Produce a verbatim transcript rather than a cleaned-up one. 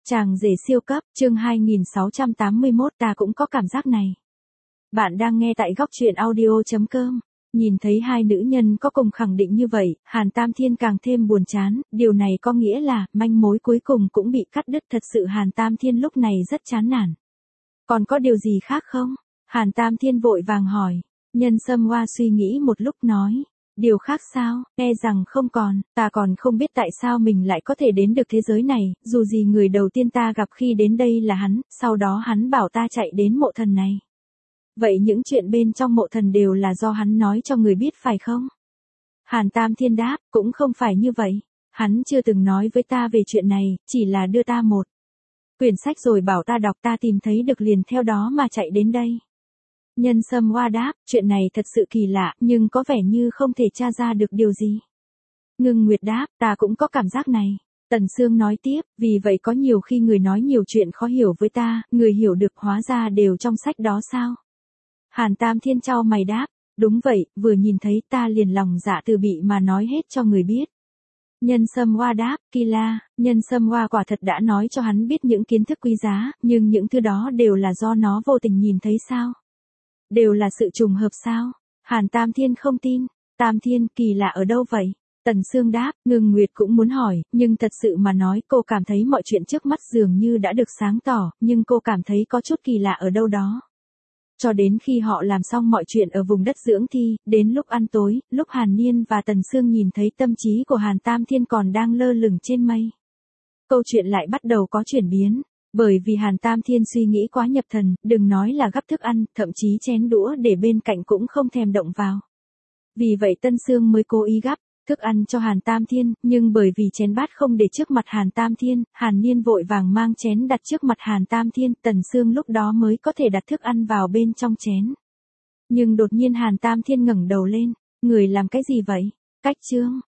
Chàng rể siêu cấp, chương hai nghìn sáu trăm tám mươi mốt, ta cũng có cảm giác này. Bạn đang nghe tại góc truyện audio chấm com. Nhìn thấy hai nữ nhân có cùng khẳng định như vậy, Hàn Tam Thiên càng thêm buồn chán, điều này có nghĩa là, manh mối cuối cùng cũng bị cắt đứt. Thật sự Hàn Tam Thiên lúc này rất chán nản. Còn có điều gì khác không? Hàn Tam Thiên vội vàng hỏi. Nhân Sâm Hoa suy nghĩ một lúc nói. Điều khác sao, e rằng không còn, ta còn không biết tại sao mình lại có thể đến được thế giới này, dù gì người đầu tiên ta gặp khi đến đây là hắn, sau đó hắn bảo ta chạy đến mộ thần này. Vậy những chuyện bên trong mộ thần đều là do hắn nói cho người biết phải không? Hàn Tam Thiên đáp, cũng không phải như vậy, hắn chưa từng nói với ta về chuyện này, chỉ là đưa ta một quyển sách rồi bảo ta đọc, ta tìm thấy được liền theo đó mà chạy đến đây. Nhân Sâm Hoa đáp, chuyện này thật sự kỳ lạ, nhưng có vẻ như không thể tra ra được điều gì. Ngưng Nguyệt đáp, ta cũng có cảm giác này. Tần Sương nói tiếp, vì vậy có nhiều khi người nói nhiều chuyện khó hiểu với ta, người hiểu được hóa ra đều trong sách đó sao? Hàn Tam Thiên chau mày đáp, đúng vậy, vừa nhìn thấy ta liền lòng dạ từ bị mà nói hết cho người biết. Nhân Sâm Hoa đáp, kỳ la, Nhân Sâm Hoa quả thật đã nói cho hắn biết những kiến thức quý giá, nhưng những thứ đó đều là do nó vô tình nhìn thấy sao? Đều là sự trùng hợp sao? Hàn Tam Thiên không tin. Tam Thiên, kỳ lạ ở đâu vậy? Tần Sương đáp, Ngưng Nguyệt cũng muốn hỏi, nhưng thật sự mà nói cô cảm thấy mọi chuyện trước mắt dường như đã được sáng tỏ, nhưng cô cảm thấy có chút kỳ lạ ở đâu đó. Cho đến khi họ làm xong mọi chuyện ở vùng đất dưỡng thi, đến lúc ăn tối, lúc Hàn Niên và Tần Sương nhìn thấy tâm trí của Hàn Tam Thiên còn đang lơ lửng trên mây. Câu chuyện lại bắt đầu có chuyển biến. Bởi vì Hàn Tam Thiên suy nghĩ quá nhập thần, đừng nói là gắp thức ăn, thậm chí chén đũa để bên cạnh cũng không thèm động vào. Vì vậy Tân Sương mới cố ý gắp thức ăn cho Hàn Tam Thiên, nhưng bởi vì chén bát không để trước mặt Hàn Tam Thiên, Hàn Niên vội vàng mang chén đặt trước mặt Hàn Tam Thiên, Tần Sương lúc đó mới có thể đặt thức ăn vào bên trong chén. Nhưng đột nhiên Hàn Tam Thiên ngẩng đầu lên, người làm cái gì vậy? Cách chương,